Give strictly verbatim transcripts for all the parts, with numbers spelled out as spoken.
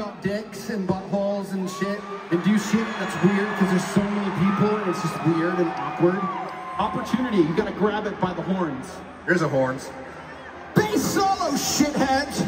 about dicks and buttholes and shit and do shit that's weird because there's so many people and it's just weird and awkward. Opportunity, you gotta grab it by the horns. Here's the horns. Bass solo, shitheads!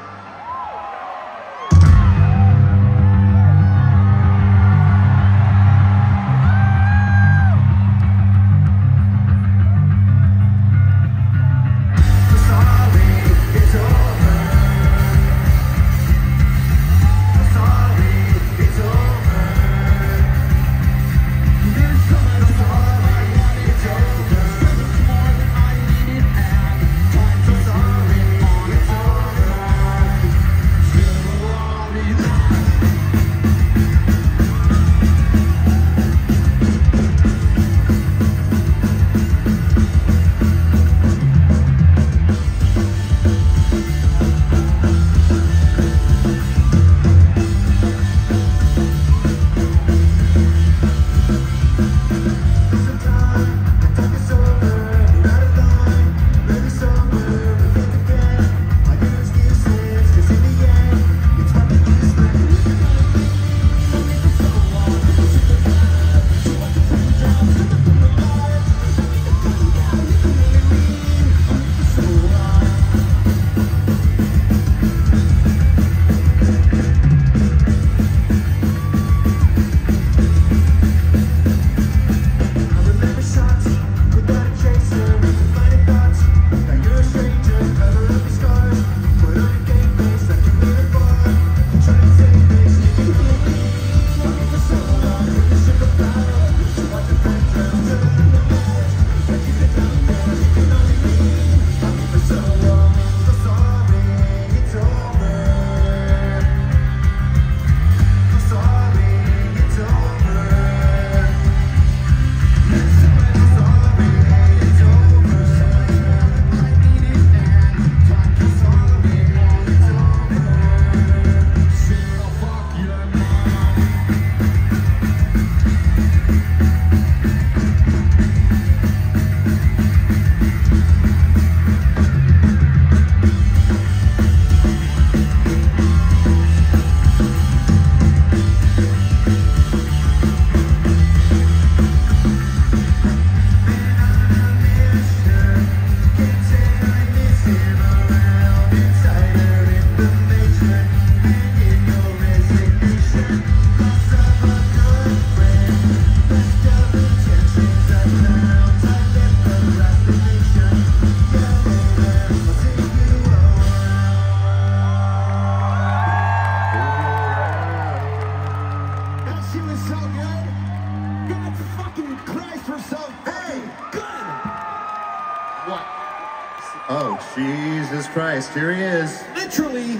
Oh, Jesus Christ, here he is. Literally,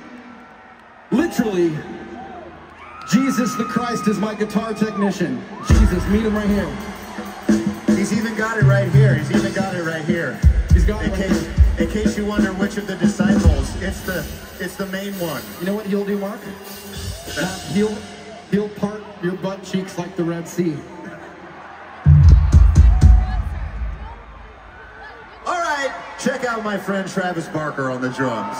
literally, Jesus the Christ is my guitar technician. Jesus, meet him right here. He's even got it right here. He's even got it right here. He's got it in right case, here. In case you wonder which of the disciples, it's the it's the main one. You know what he'll do, Mark? Mark, he'll, he'll part your butt cheeks like the Red Sea. All right, check out my friend Travis Barker on the drums.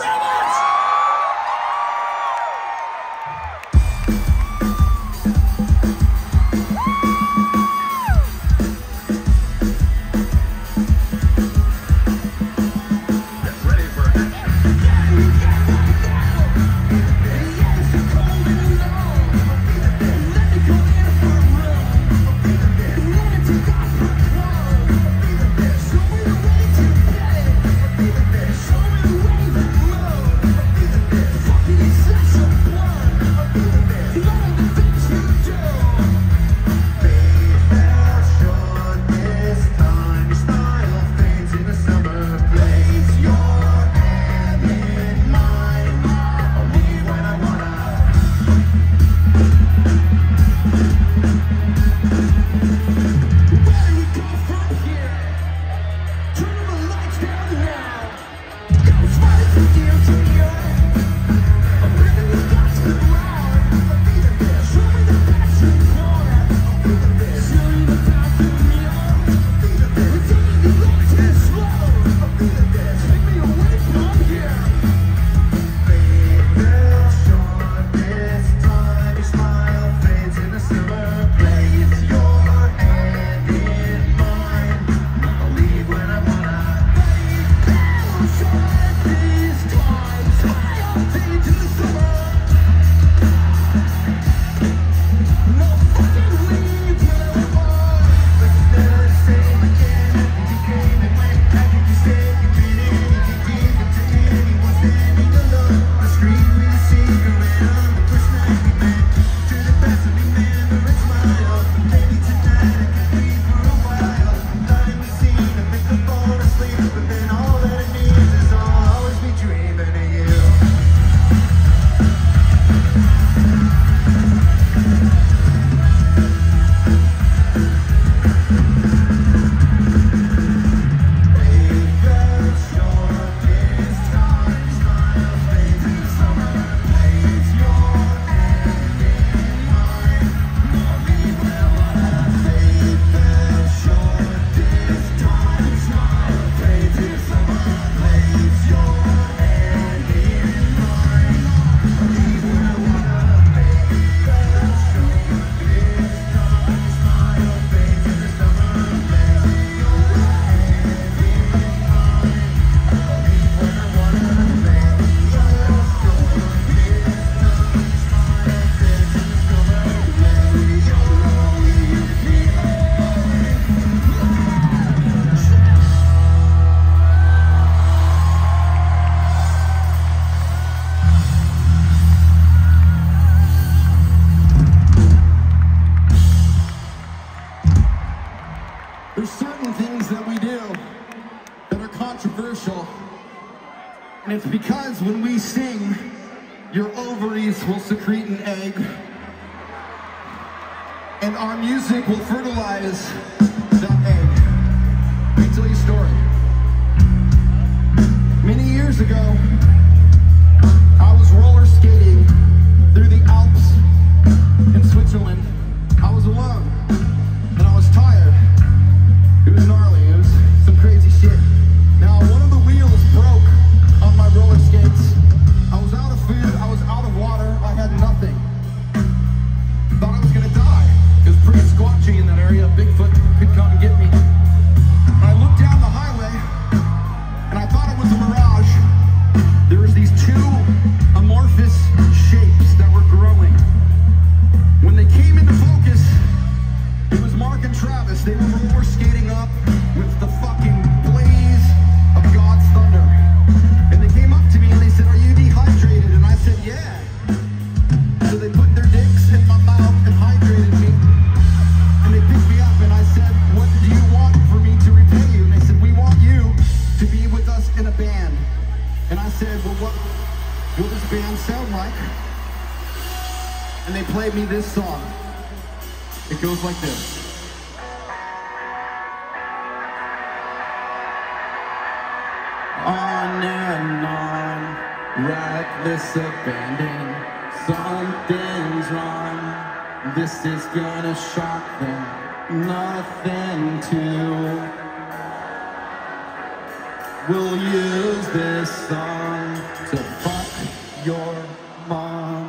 And it's because when we sing, your ovaries will secrete an egg, and our music will fertilize that egg. Let me tell you a story. Many years ago, I was roller skating through the Alps in Switzerland. I was alone, and I was tired. It was gnarly, it was some crazy shit. Now, one of the wheels broke on my roller skates. I was out of food, I was out of water, I had nothing. Thought I was gonna die. It was pretty squatchy in that area. Bigfoot could come and get me. And I looked down the highway, and I thought it was a mirage. There was these two amorphous shapes that were growing. When they came into focus, it was Mark and Travis. They were roller skating up with the fucking blaze of God's thunder. And they came up to me and they said, "Are you dehydrated?" And I said, "Yeah." So they put their dicks in my mouth and hydrated me. And they picked me up and I said, "What do you want for me to repay you?" And they said, "We want you to be with us in a band." And I said, "Well, what will this band sound like?" And they played me this song. It goes like this. On and on, reckless abandon. Something's wrong. This is gonna shock them. Nothing to. We'll use this song to fuck your mom.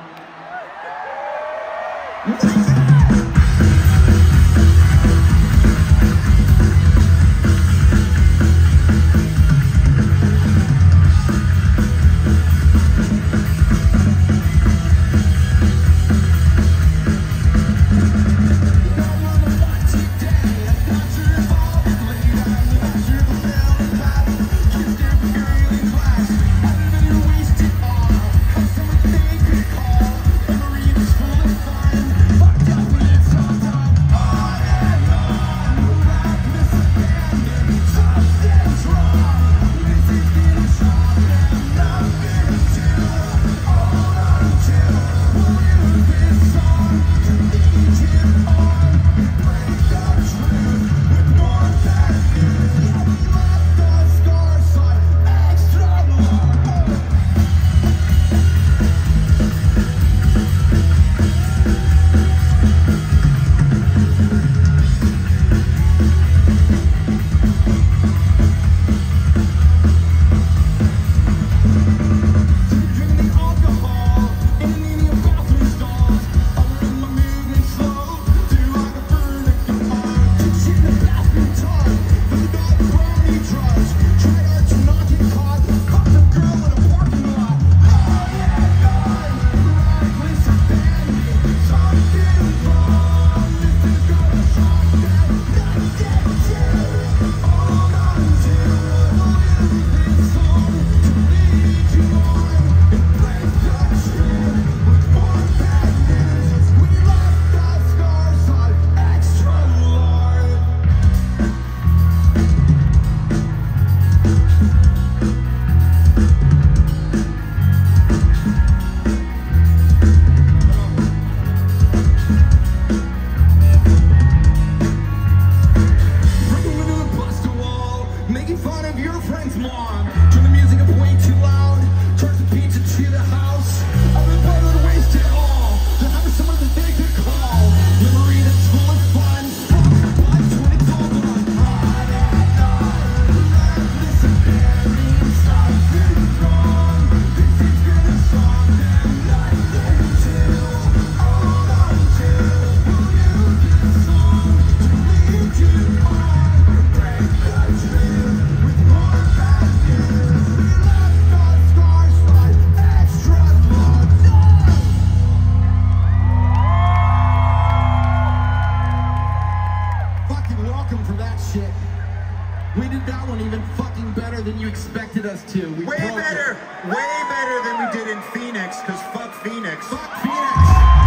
expected us to. We way better, it. way better than we did in Phoenix, because fuck Phoenix. Fuck Phoenix.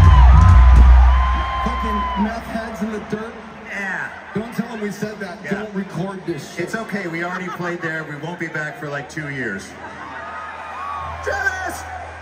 Fucking meth heads in the dirt. Yeah. Don't tell them we said that. Yeah. Don't record this shit. It's okay, we already played there. We won't be back for like two years. Travis!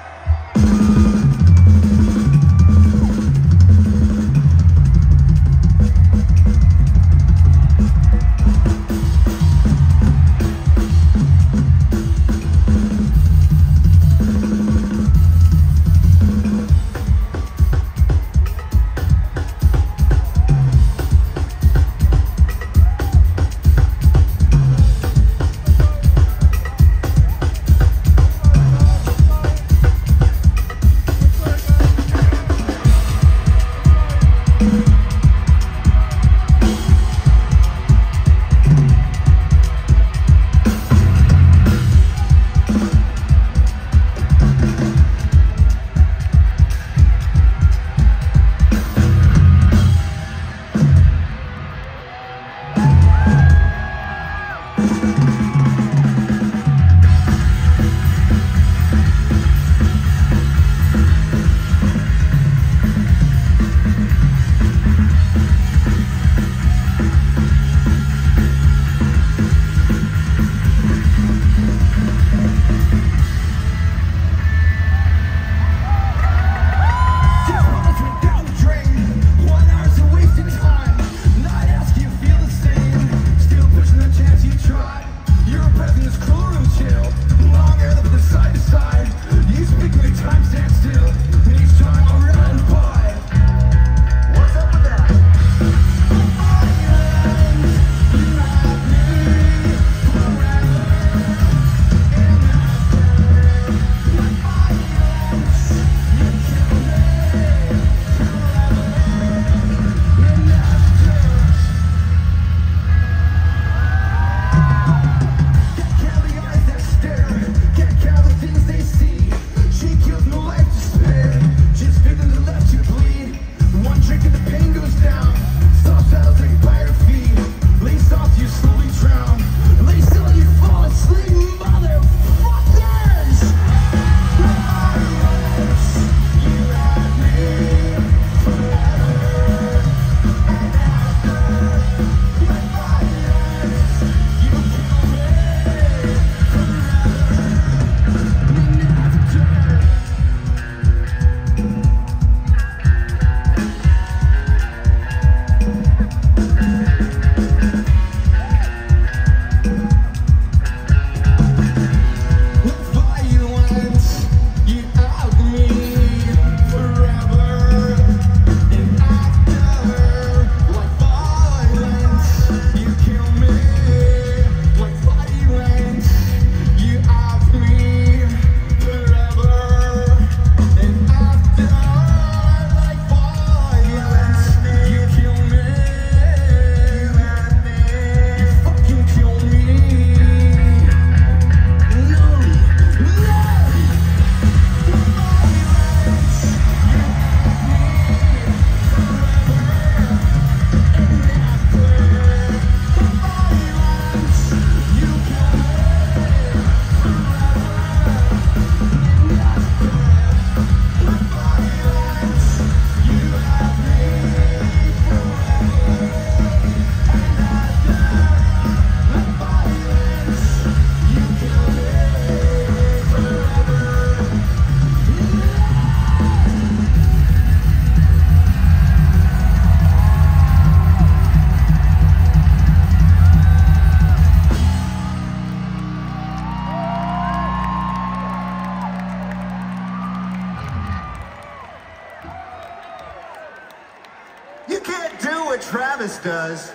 Travis does.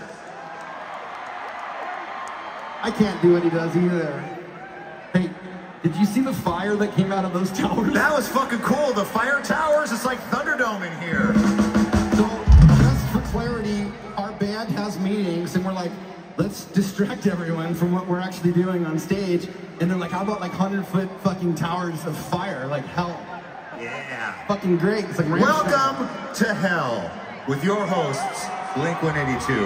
I can't do what he does either. Hey, did you see the fire that came out of those towers? That was fucking cool. The fire towers, it's like Thunderdome in here. So, just for clarity, our band has meetings and we're like, let's distract everyone from what we're actually doing on stage. And they're like, how about like hundred foot fucking towers of fire? Like hell. Yeah. Fucking great. It's like Rammstein. Welcome to Hell with your hosts, Blink one eighty-two.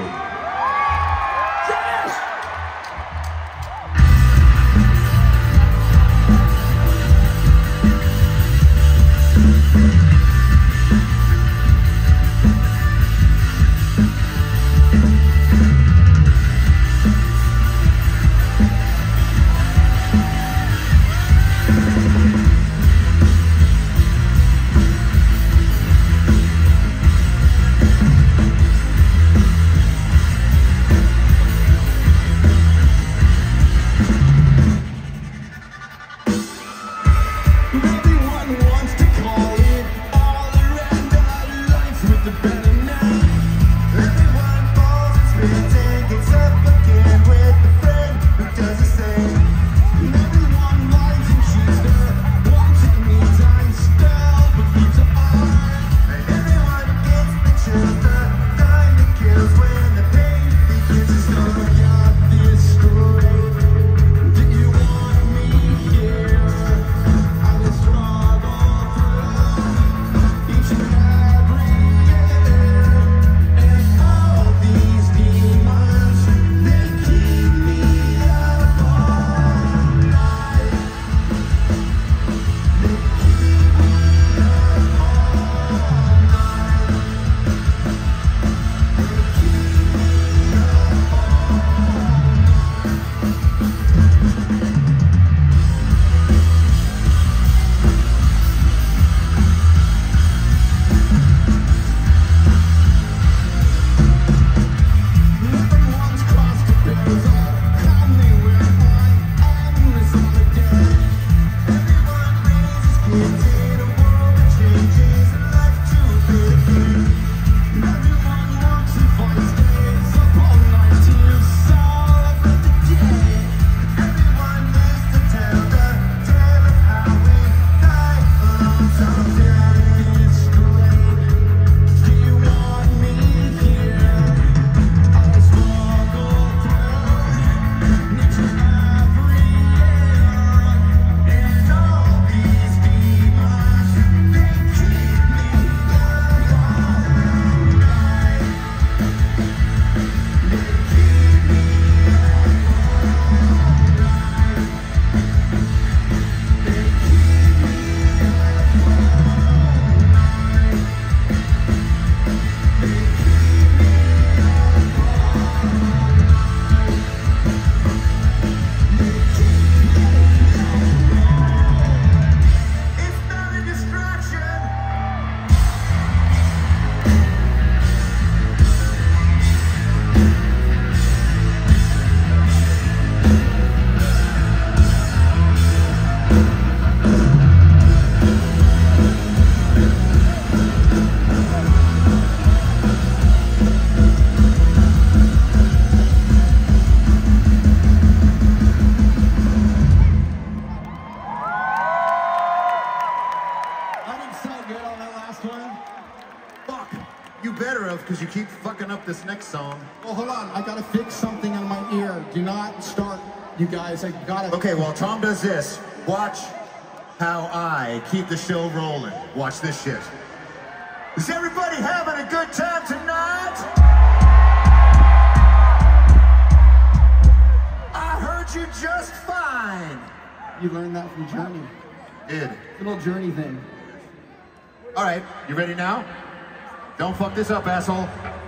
You better have, because you keep fucking up this next song. Well, hold on. I gotta fix something on my ear. Do not start, you guys. I gotta. Okay, while Tom does this, watch how I keep the show rolling. Watch this shit. Is everybody having a good time tonight? I heard you just fine. You learned that from Journey. Did. Little Journey thing. All right, you ready now? Don't fuck this up, asshole.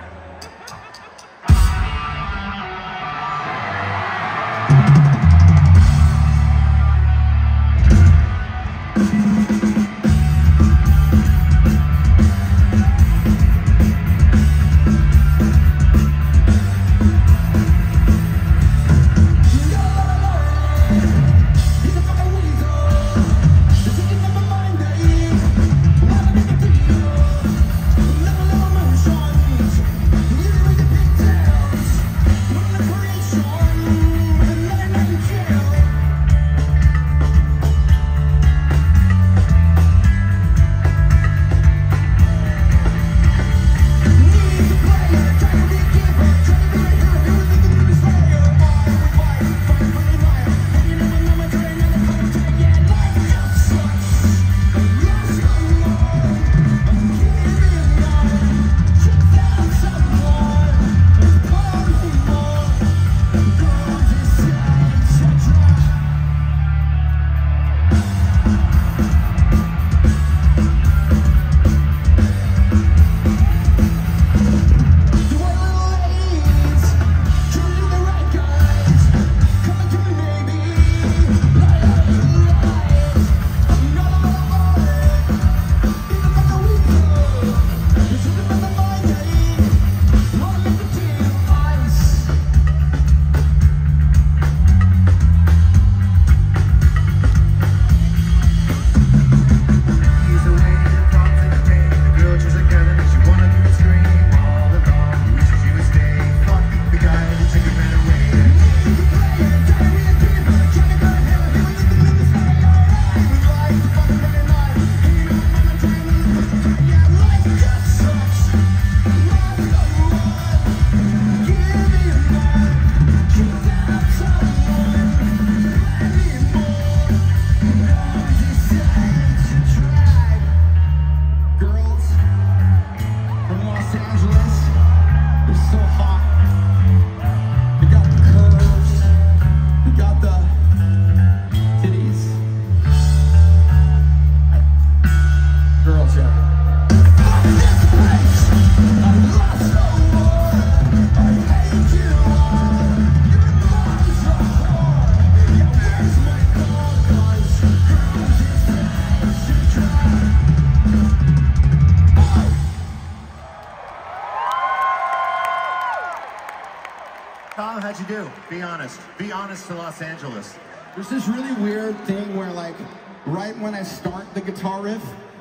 Tom, how'd you do? Be honest. Be honest to Los Angeles. There's this really weird thing where, like, right when I start the guitar riff,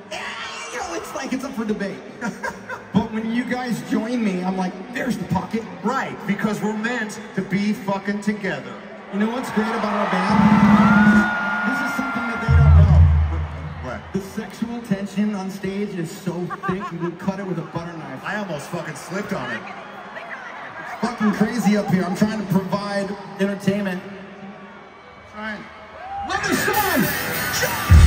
you know, it's like it's up for debate. But when you guys join me, I'm like, there's the pocket. Right, because we're meant to be fucking together. You know what's great about our band? This is something that they don't know. What? The sexual tension on stage is so thick, you can cut it with a butter knife. I almost fucking slipped on it. It's fucking crazy up here. I'm trying to provide entertainment. Trying. Let me shine!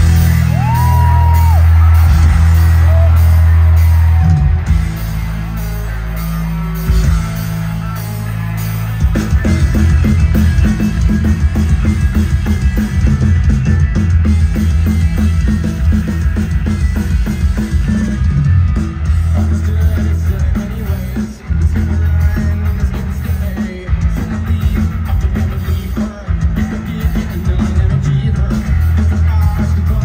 Ask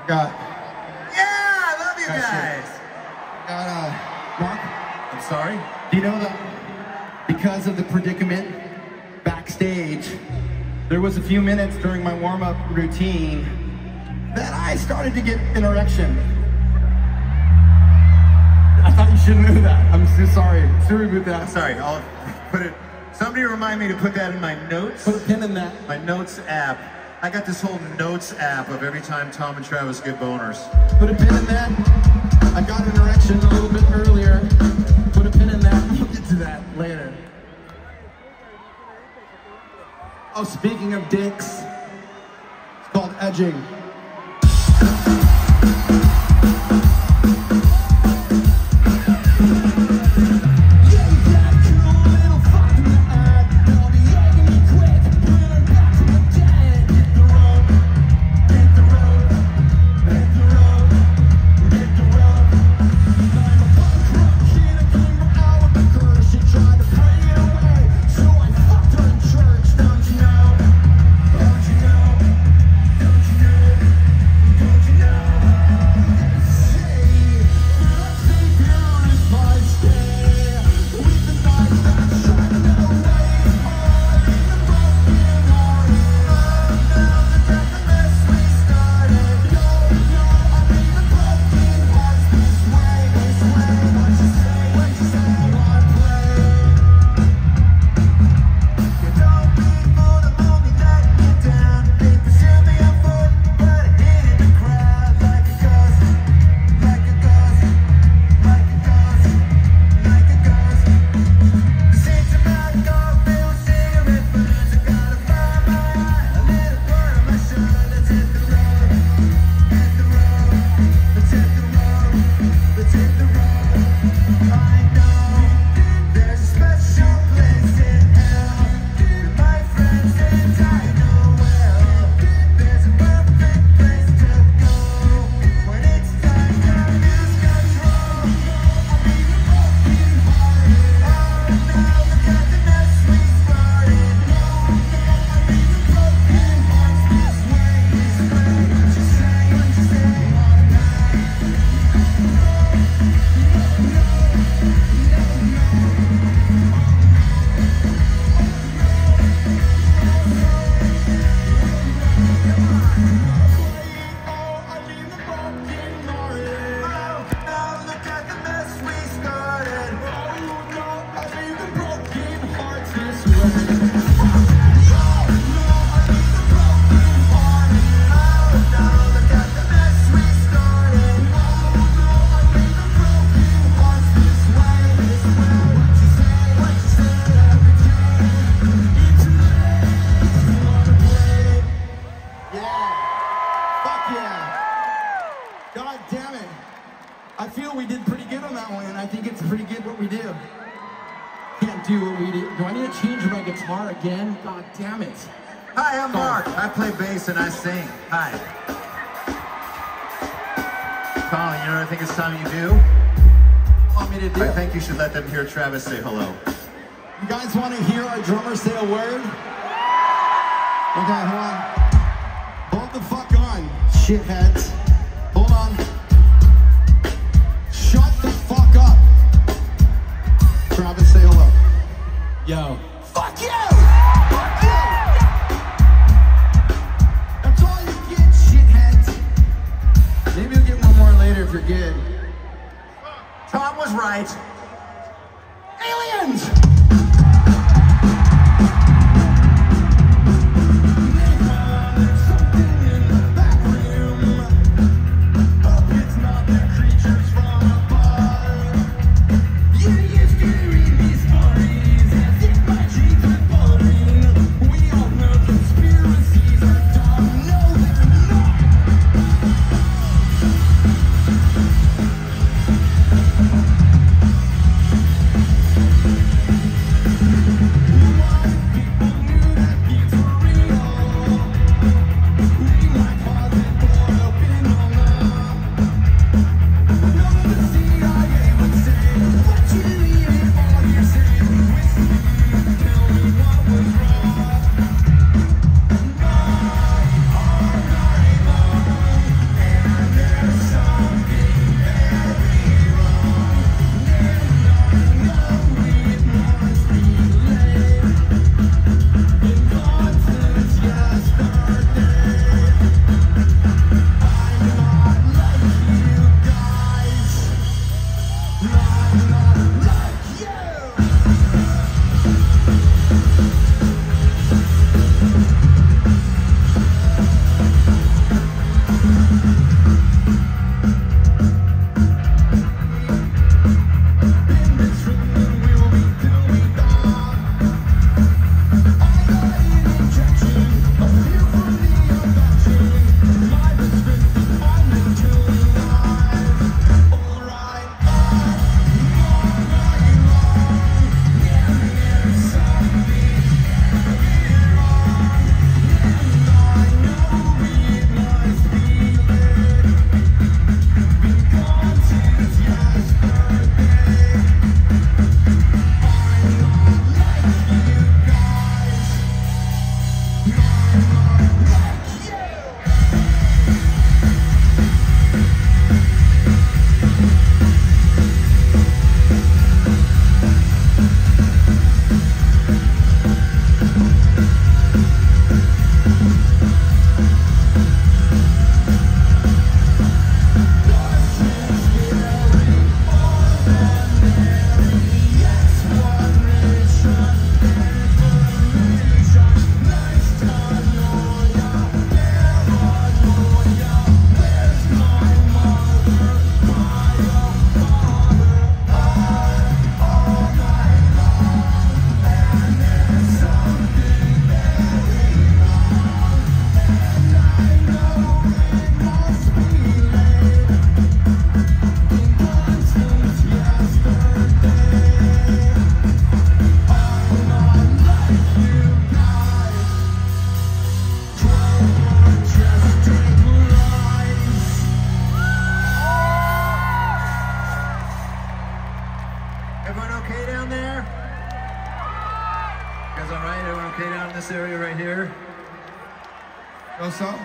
Got, Yeah, I love you Got guys. got, uh, Mark, I'm sorry? do you know that because of the predicament backstage, there was a few minutes during my warm-up routine that I started to get an erection. I thought you should know that. I'm so sorry. Sorry about that. Sorry, I'll put it, somebody remind me to put that in my notes. Put a pin in that. My notes app. I got this whole notes app of every time Tom and Travis get boners. Put a pin in that. I got an erection a little bit earlier. Put a pin in that. We'll get to that later. Oh, speaking of dicks, it's called edging. Again? God damn it. Hi, I'm Mark. I play bass and I sing. Hi. Colin, you know what I think it's time you do? Want me to do? I think you should let them hear Travis say hello. You guys want to hear our drummer say a word? Okay, hold on. Hold the fuck on, shitheads. Hold on. Shut the fuck up. Travis, say hello. Yo. Fuck you! Fuck you! That's all you get, shitheads. Maybe you'll get one more later if you're good. Tom was right. Aliens! What's up?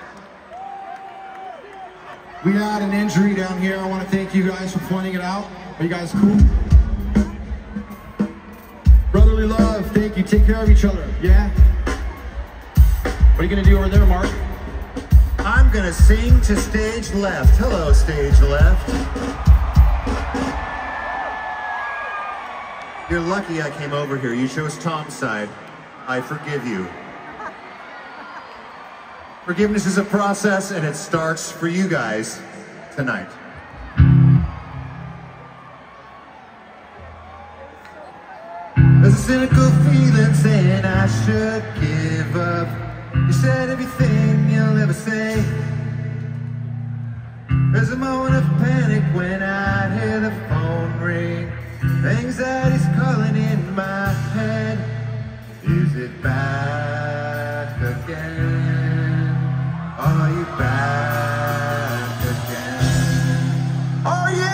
We had an injury down here. I want to thank you guys for pointing it out. Are you guys cool? Brotherly love, thank you. Take care of each other, yeah? What are you gonna do over there, Mark? I'm gonna sing to stage left. Hello, stage left. You're lucky I came over here. You chose Tom's side. I forgive you. Forgiveness is a process, and it starts for you guys tonight. There's a cynical feeling saying I should give up. You said everything you'll ever say. There's a moment of panic when I hear the phone ring. Anxiety's calling in my head. Is it back again? Are you back again? Are you?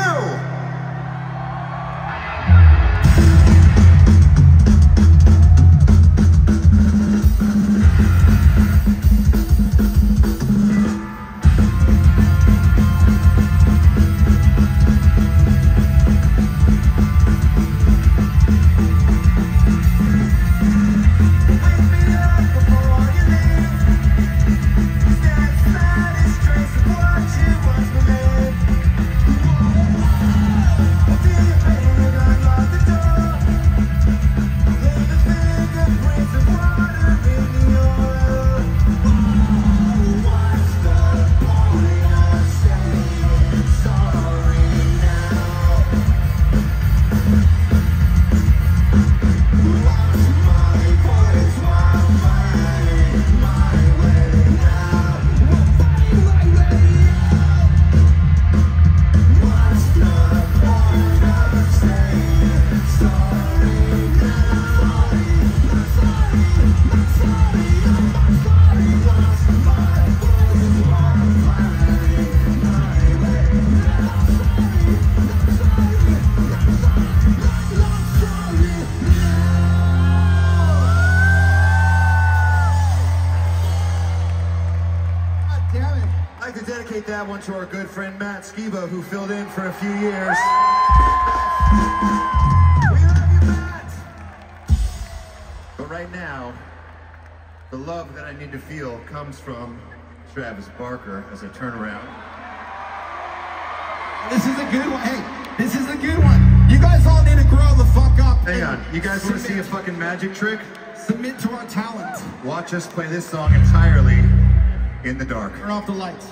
I'd like to dedicate that one to our good friend Matt Skiba, who filled in for a few years. We love you, Matt! But right now, the love that I need to feel comes from Travis Barker as I turn around. This is a good one. Hey, this is a good one. You guys all need to grow the fuck up. Hang on, you guys want to see a fucking magic trick? Submit to our talent. Watch us play this song entirely in the dark. Turn off the lights.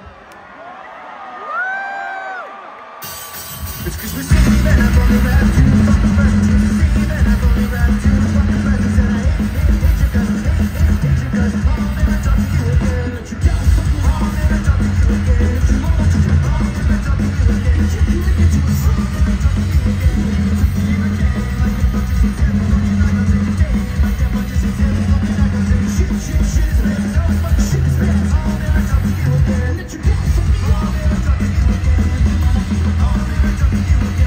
It's cause we're singing and I've only rapped two fucking verses. We're singing and I've only rapped two fucking verses. And I hate, hate, hate you cause, hate, hate, hate you cause I'll never talk to you again. But you got something, I'll never talk to you again. But you won't, I'll never talk to you again. But you can get to a song, I'll never talk to you again. Talk to you again. Like that much as it's ever, but you're not gonna take a day. Like that much as it's ever, but you're not gonna take a shit, shit, shit is bad. So as much shit is bad. I'll never talk to you again. But you got something, I'll never talk to you again. I'll never talk to you again.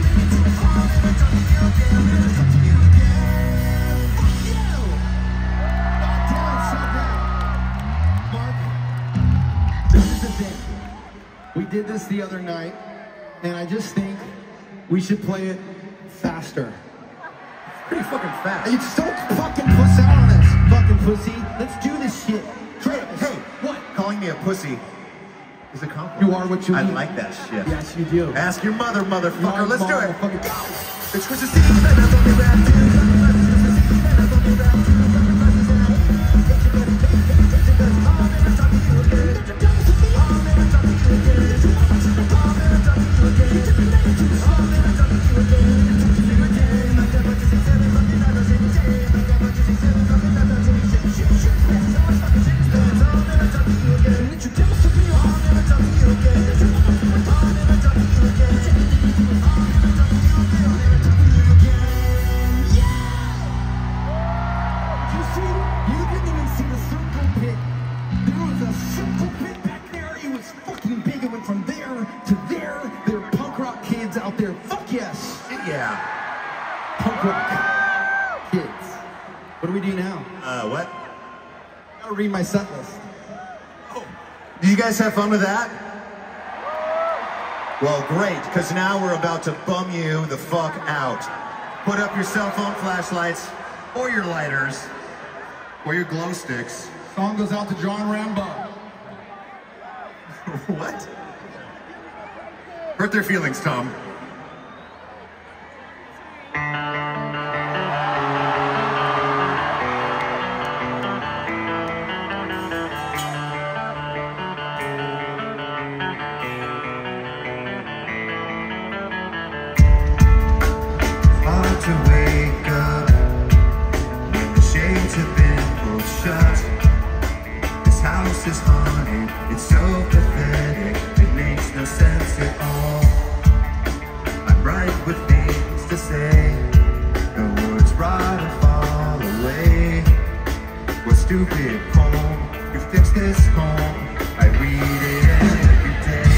We did this the other night, and I just think we should play it faster. Pretty fucking fast. You so fucking puss out on this, fucking pussy. Let's do this shit. Hey, hey, what? Calling me a pussy is a compliment. You are what you I eat. like that shit. Yes, you do. Ask your mother, motherfucker. Let's do it. Motherfucker. Go. It's Chris Steve, and I've only rapped two fucking verses. It's Steve, and I've only rapped two fucking verses. And I hate, hate you cause, hate, hate, hate you cause I'll never talk to you again. I'll never talk to you again. I'll never talk to you again. I'll never talk to you again. Talk to you again. Like that much as it's ever, but you're not gonna take a day. Like that much as it's ever, but you're not gonna take a shit, shit, shit. So much fucking shit is bad. I'll never talk to you again. Introduce me. I'll never talk to you again. I'll never talk to you again. I'll never talk to you again. I'll never talk to you again. Yeah! You see, you didn't even see the circle pit. There was a circle pit back there. It was fucking big. It went from there to there. There are punk rock kids out there. Fuck yes. Yeah. Punk rock kids. What do we do now? Uh, what? I'll read my set list. Do you guys have fun with that? Well, great, because now we're about to bum you the fuck out. Put up your cell phone flashlights, or your lighters, or your glow sticks. Song goes out to John Rambo. What? Hurt their feelings, Tom. Hard to wake up when the shades have been pulled shut. This house is haunted, it's so pathetic, it makes no sense at all. I'm right with things to say, the words rot and fall away. What stupid poem, you fix this home, I read it every day.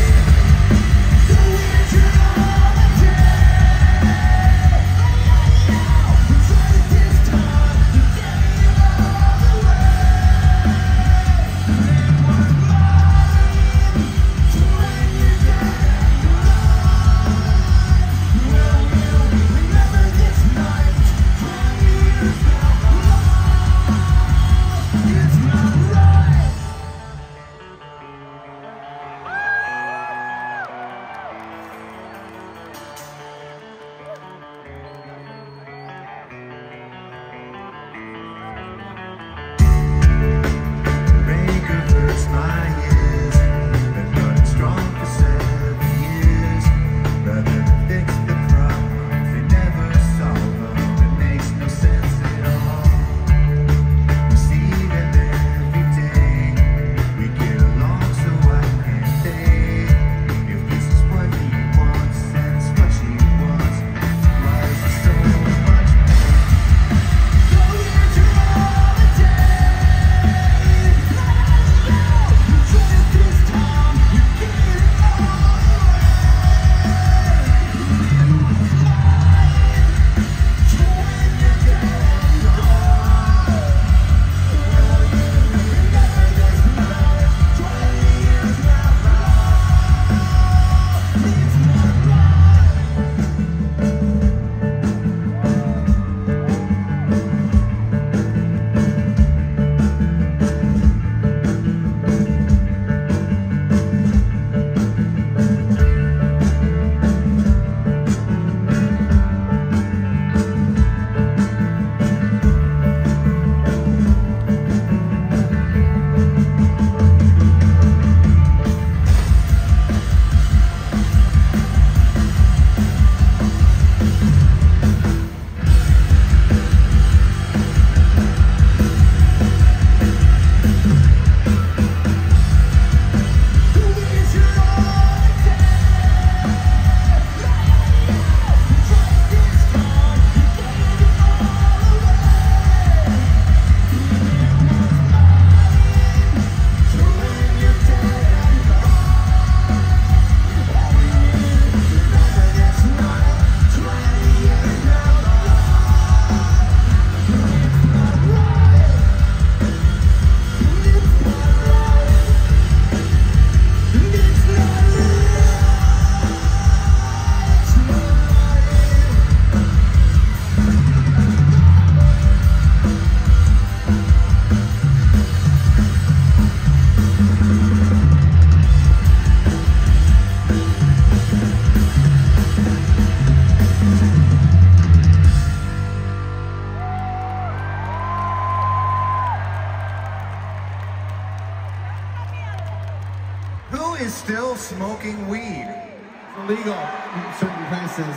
Who is still smoking weed? It's illegal in certain places.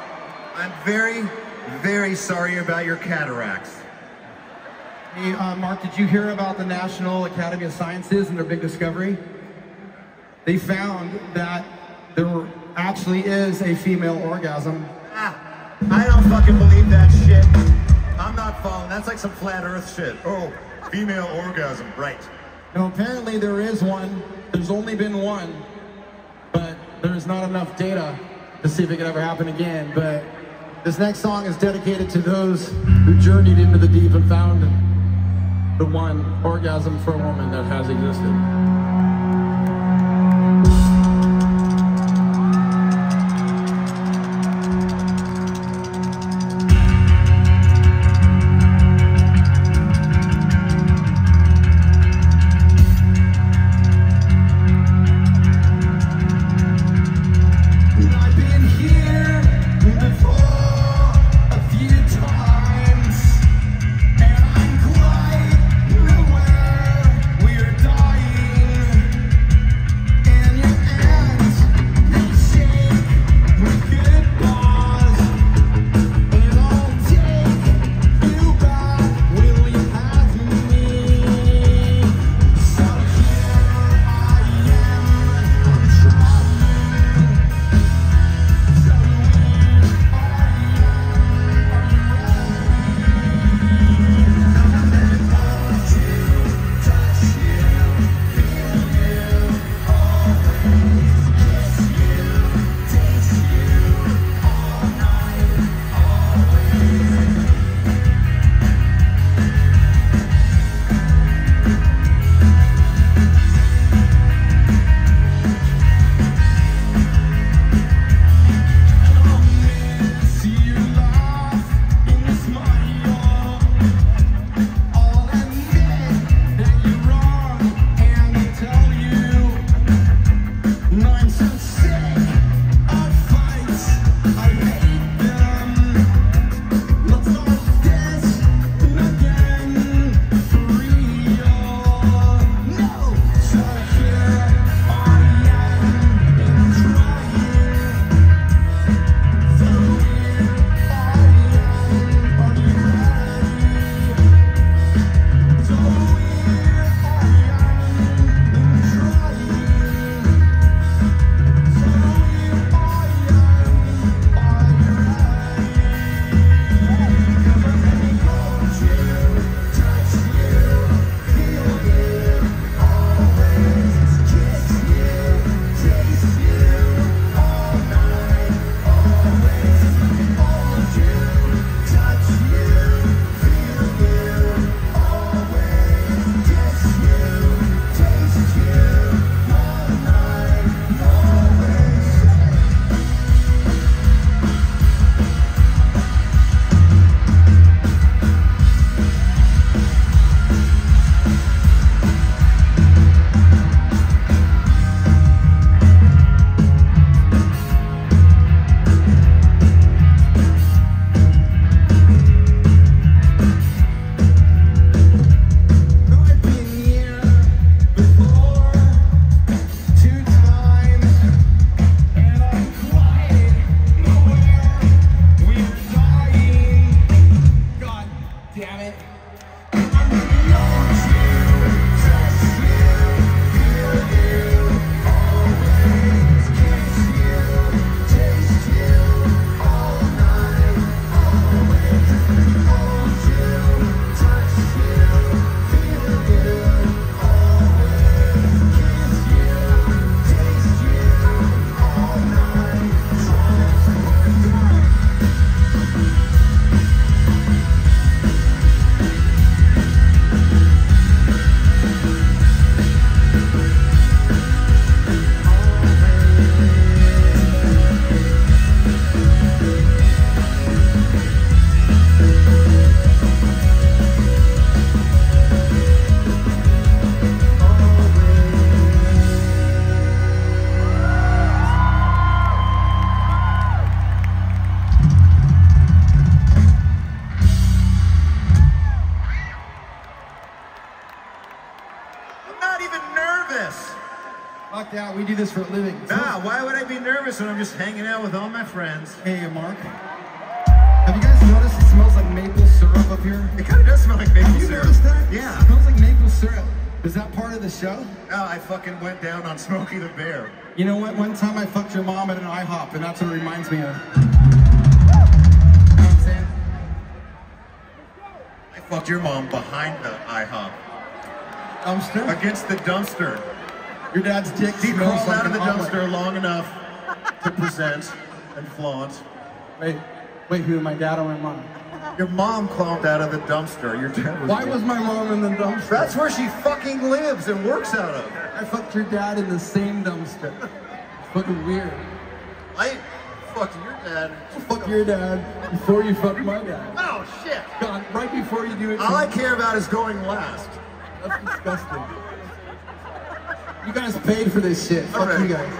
I'm very, very sorry about your cataracts. Hey, uh, Mark, did you hear about the National Academy of Sciences and their big discovery? They found that there actually is a female orgasm. Ah, I don't fucking believe that shit. I'm not following. That's like some flat earth shit. Oh, female orgasm, right. Now, apparently there is one. There's only been one, but there's not enough data to see if it could ever happen again. But this next song is dedicated to those who journeyed into the deep and found the one orgasm for a woman that has existed. even nervous. Fuck yeah, we do this for a living. Nah, why would I be nervous when I'm just hanging out with all my friends? Hey, Mark. Have you guys noticed it smells like maple syrup up here? It kind of does smell like maple Have you syrup. noticed that? Yeah. It smells like maple syrup. Is that part of the show? Oh, I fucking went down on Smokey the Bear. You know what? One time I fucked your mom at an IHOP, and that's what it reminds me of. You know what I'm saying? I fucked your mom behind the IHOP. Dumpster? Against the dumpster. Your dad's dick He smells crawled like out of an the omelet. dumpster long enough to present and flaunt. Wait, wait, who? My dad or my mom? Your mom crawled out of the dumpster. Your dad was Why was my mom in the dumpster? That's where she fucking lives and works out of. I fucked your dad in the same dumpster. It's fucking weird. I fucked your dad. Fuck your dad before you fuck my dad. Oh shit! God, right before you do it. All I care about is going last. That's disgusting. You guys paid for this shit. Fuck Alright. you guys.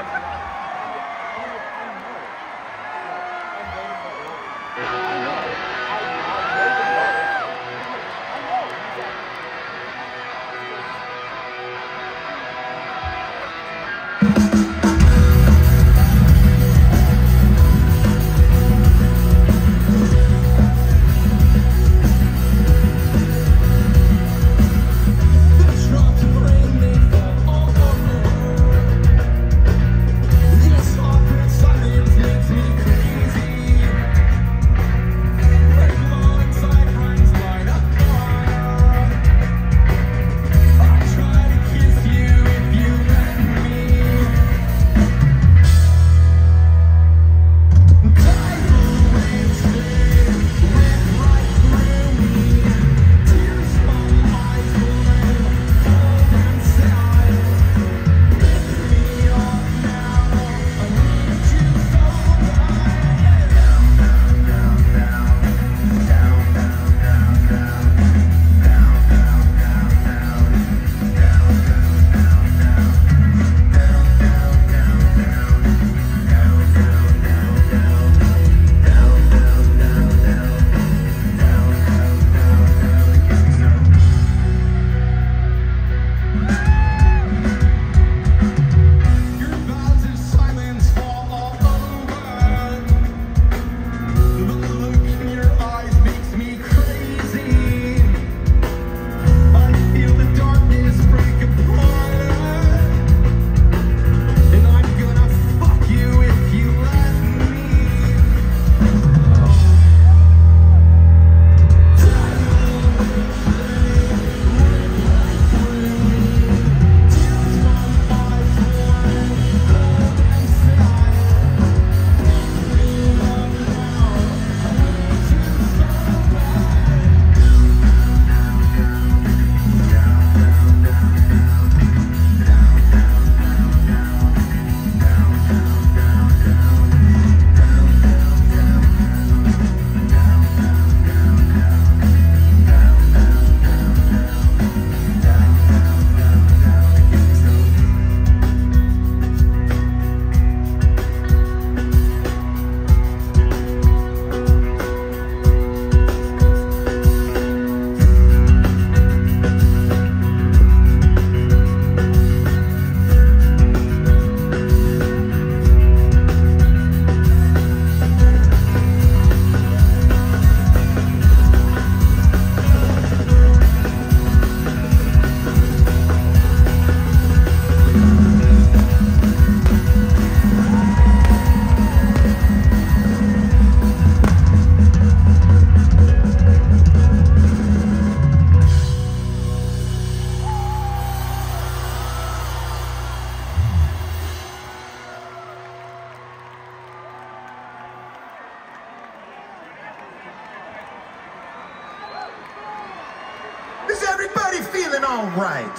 Is everybody feeling all right?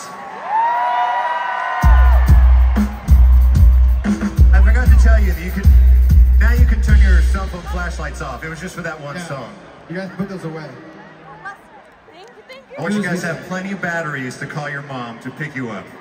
I forgot to tell you that you can, now you can turn your cell phone flashlights off. It was just for that one Yeah. song. You guys put those away. Thank you, thank I you. want you guys to have plenty of batteries to call your mom to pick you up.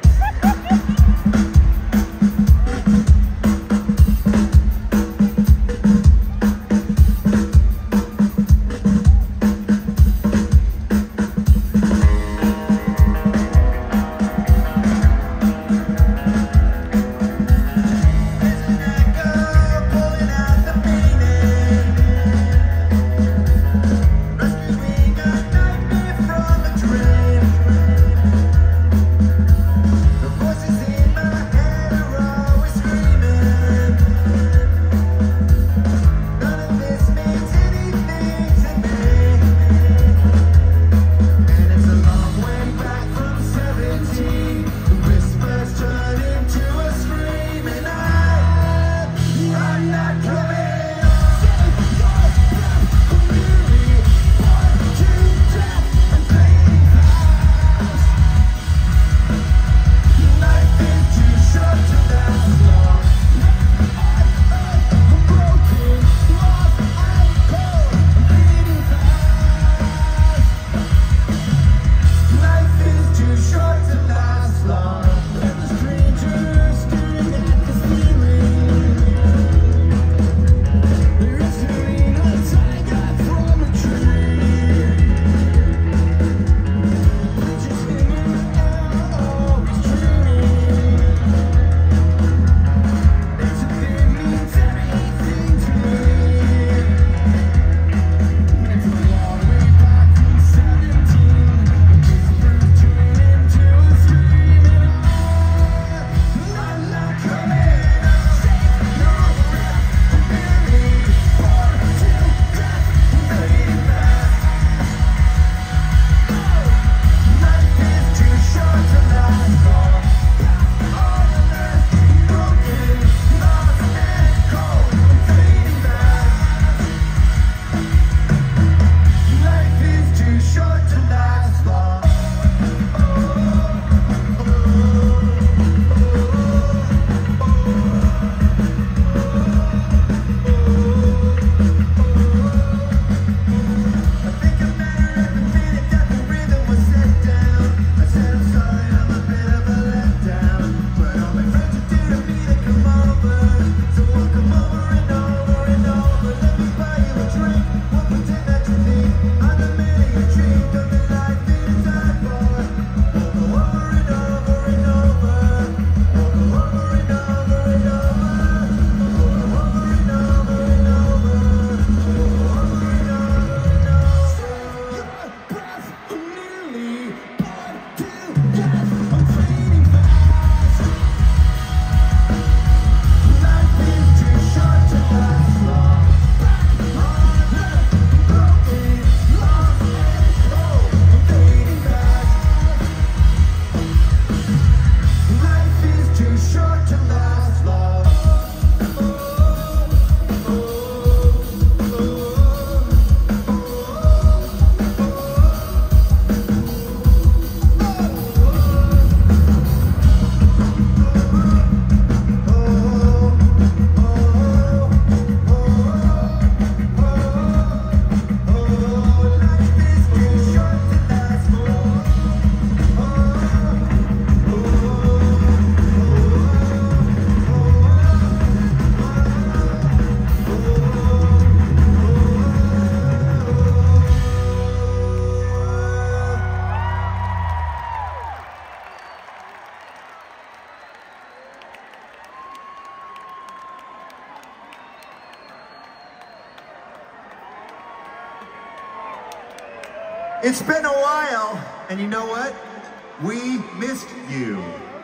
It's been a while, and you know what? We missed you.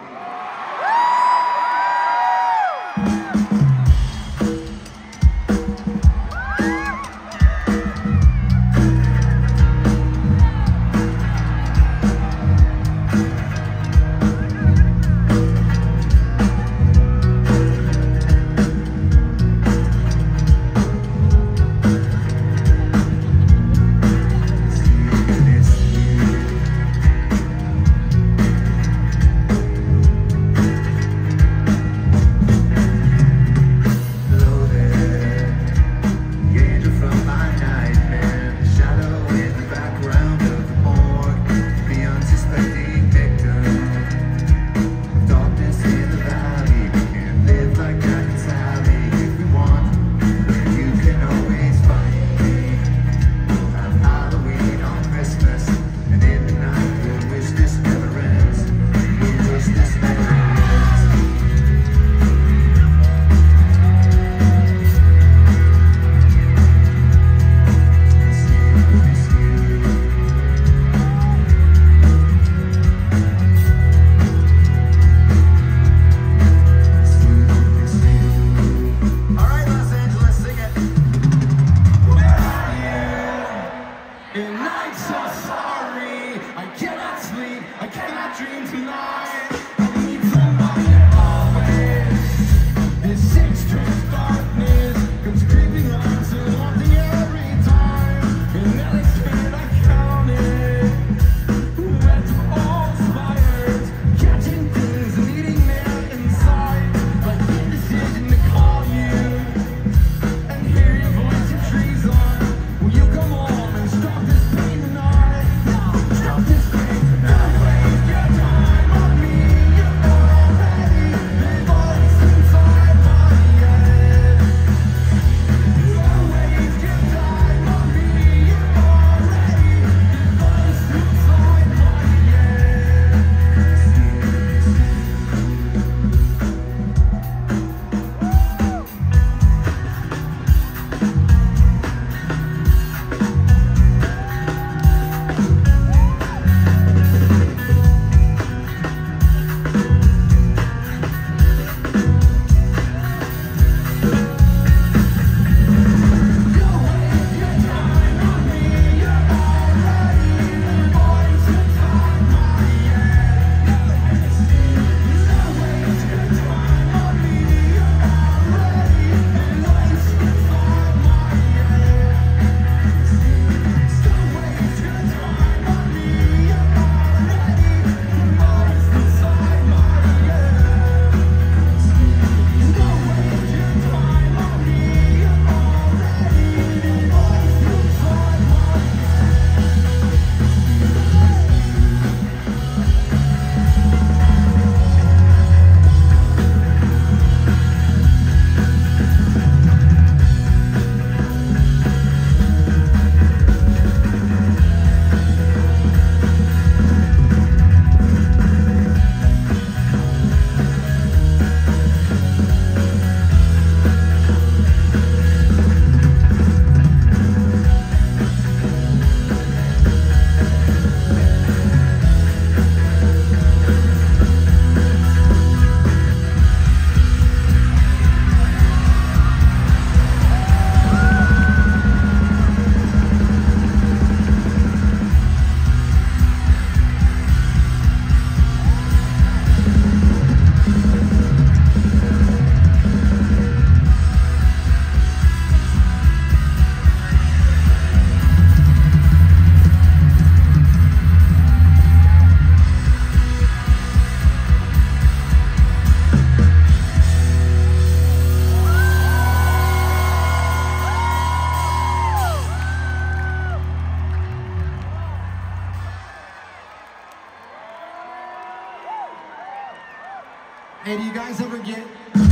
Hey, do you guys ever get,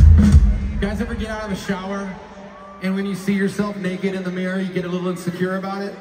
you guys ever get out of the shower and when you see yourself naked in the mirror, you get a little insecure about it?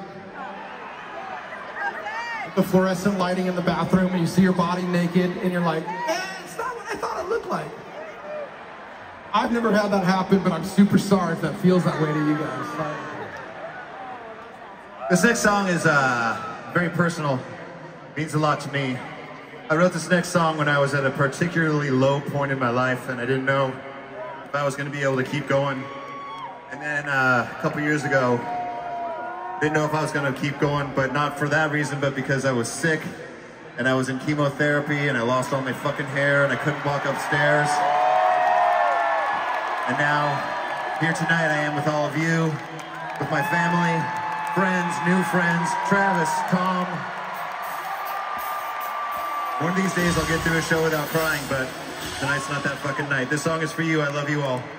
The fluorescent lighting in the bathroom and you see your body naked and you're like, eh, it's not what I thought it looked like. I've never had that happen, but I'm super sorry if that feels that way to you guys. Sorry. This next song is uh, very personal. Means a lot to me. I wrote this next song when I was at a particularly low point in my life, and I didn't know if I was going to be able to keep going. And then uh, a couple years ago, didn't know if I was going to keep going, but not for that reason, but because I was sick, and I was in chemotherapy, and I lost all my fucking hair, and I couldn't walk upstairs. And now, here tonight I am with all of you, with my family, friends, new friends, Travis, Tom. One of these days I'll get through a show without crying, but tonight's not that fucking night. This song is for you. I love you all.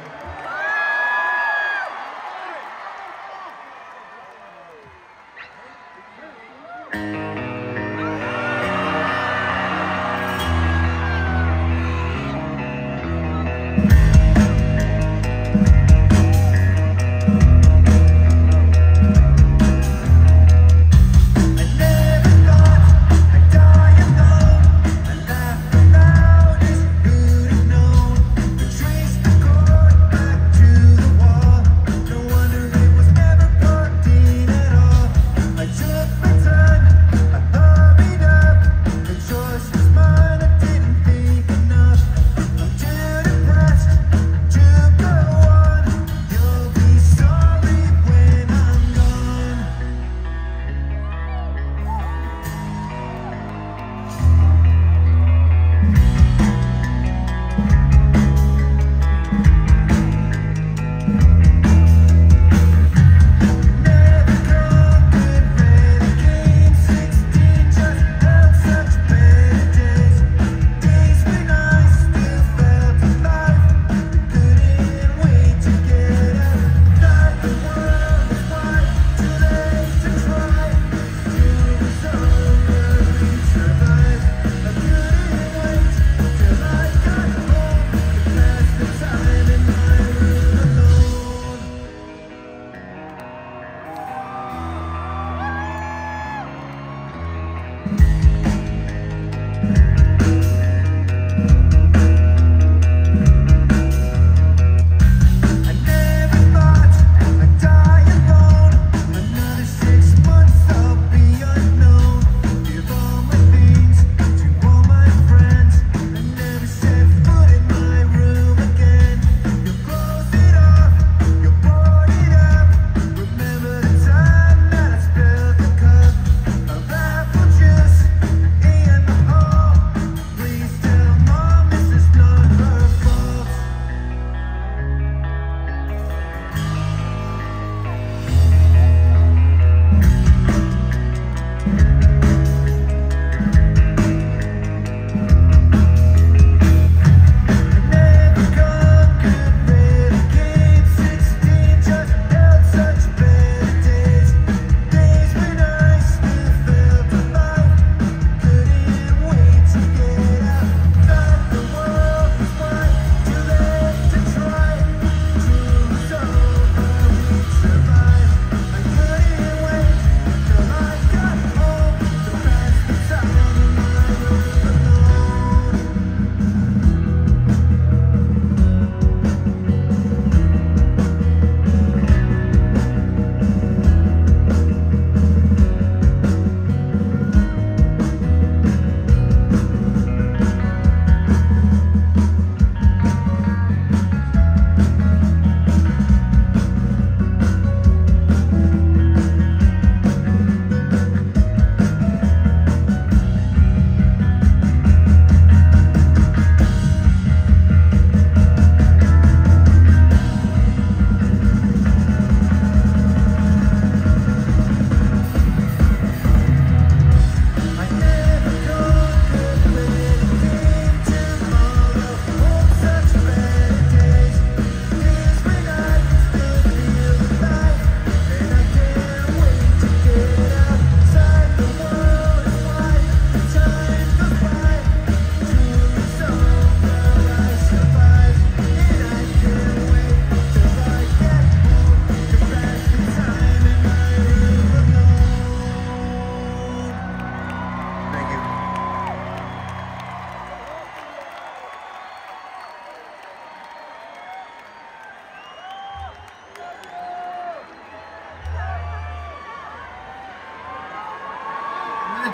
Who'd have known? Trace the chord.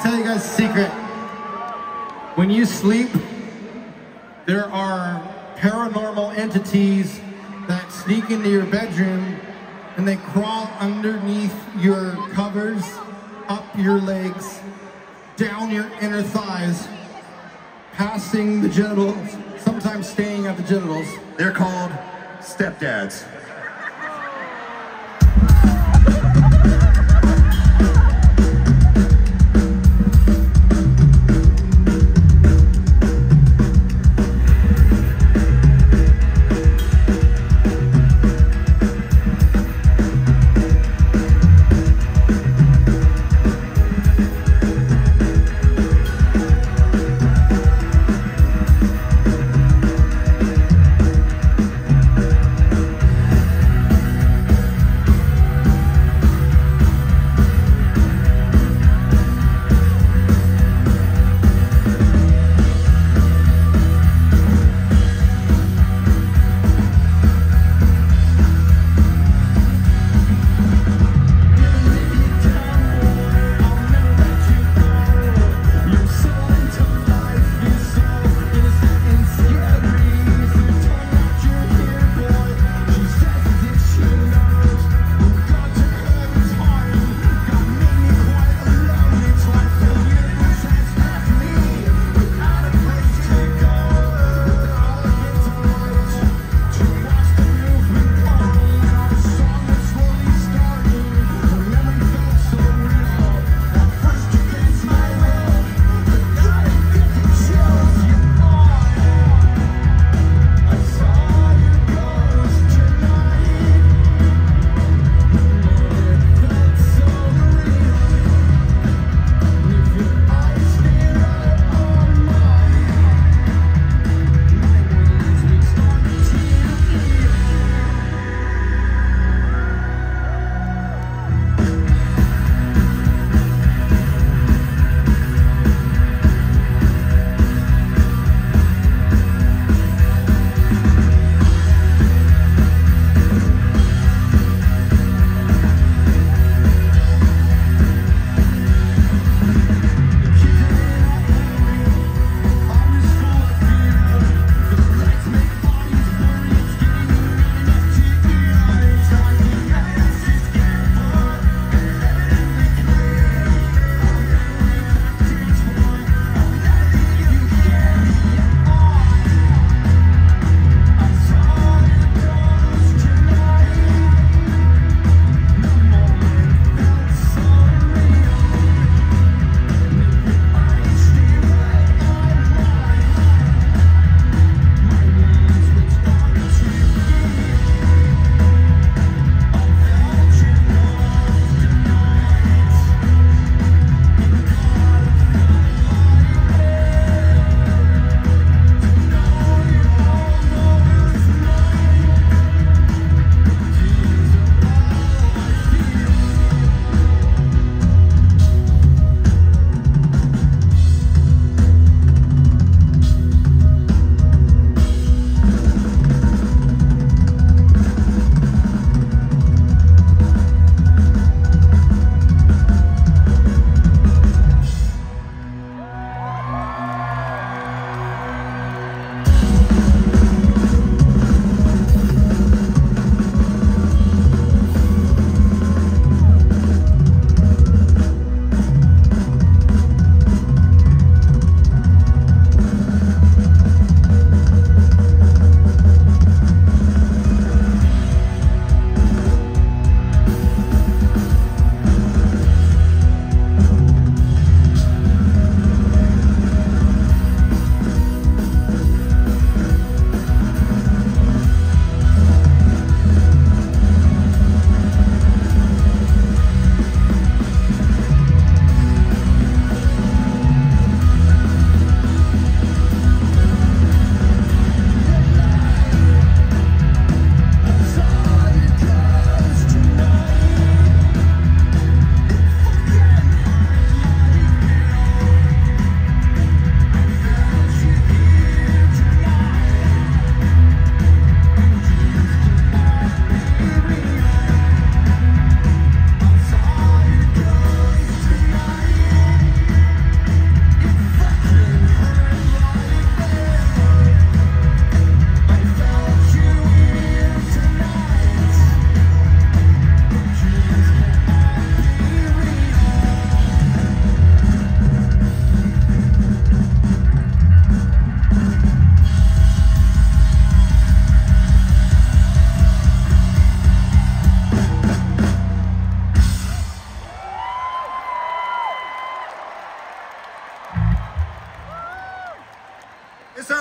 tell you guys a secret. When you sleep, there are paranormal entities that sneak into your bedroom and they crawl underneath your covers, up your legs, down your inner thighs, passing the genitals, sometimes staying at the genitals. They're called stepdads.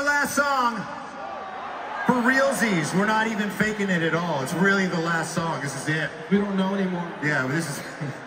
our last song. For realsies, we're not even faking it at all. It's really the last song. This is it. We don't know anymore. Yeah, but this is.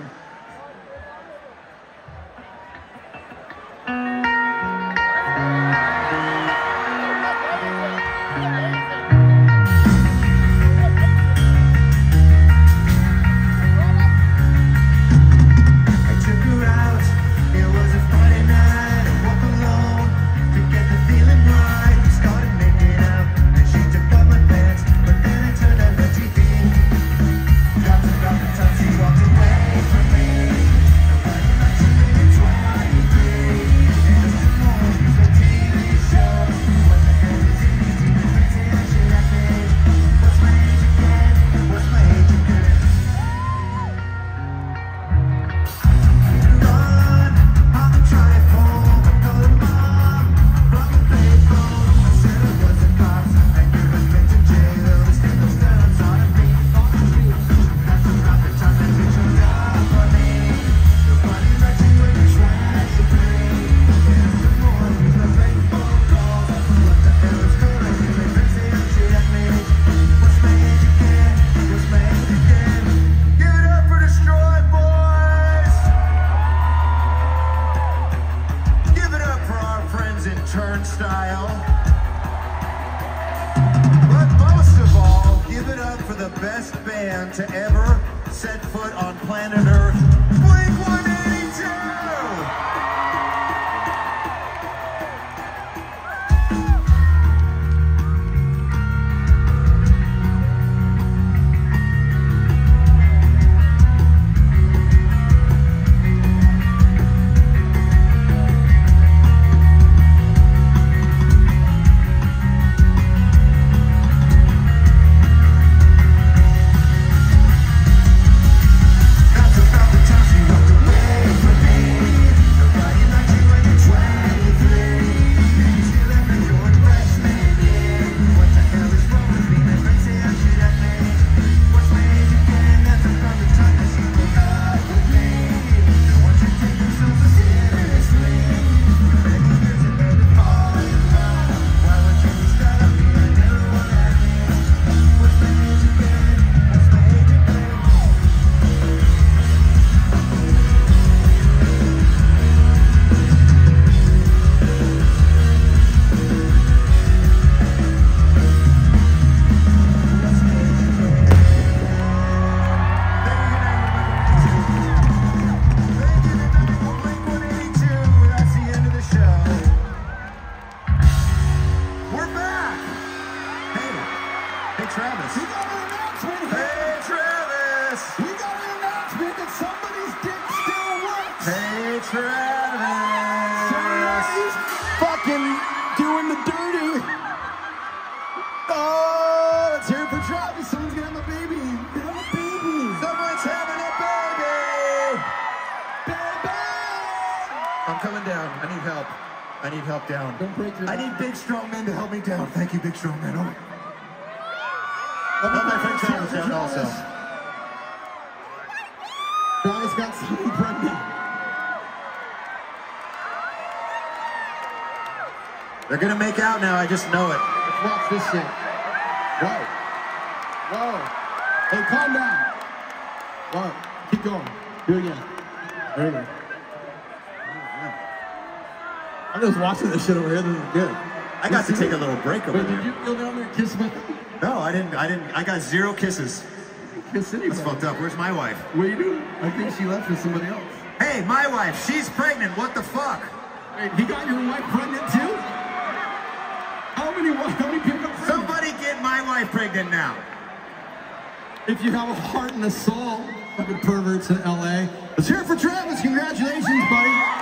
Turnstile. But most of all, give it up for the best band to ever set foot on planet Earth, Blink one eighty-two! Travis. We got an announcement. Hey, Travis. We got an announcement that somebody's dick still works. Hey, Travis. Somebody's fucking doing the dirty. Oh, let's hear it for Travis. Someone's gonna have a baby. They have a baby. Someone's having a baby. Baby. I'm coming down. I need help. I need help down. Don't break your I need big strong men to help me down. Thank you, big strong men. Oh. Let Let my friend Travis down also. Travis got someone pregnant. They're gonna make out now. I just know it. Let's watch this shit. Whoa. Whoa. Hey, calm down. Whoa. Keep going. Do it again. There you go. I'm just watching this shit over here. This is good. I got to take a little break over Wait, did there. you go down there and kiss my No, I didn't. I didn't. I got zero kisses. kiss anybody? That's fucked up. Where's my wife? What are you doing? I think she left with somebody else. Hey, my wife. She's pregnant. What the fuck? Wait, he got your wife pregnant too? How many how many people are pregnant? Somebody get my wife pregnant now. If you have a heart and a soul, fucking perverts in L A. Let's hear it for Travis. Congratulations, buddy.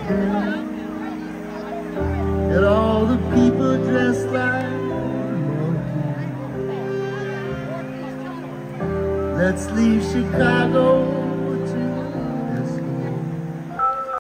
again. And all the people dressed like monkeys. Let's leave Chicago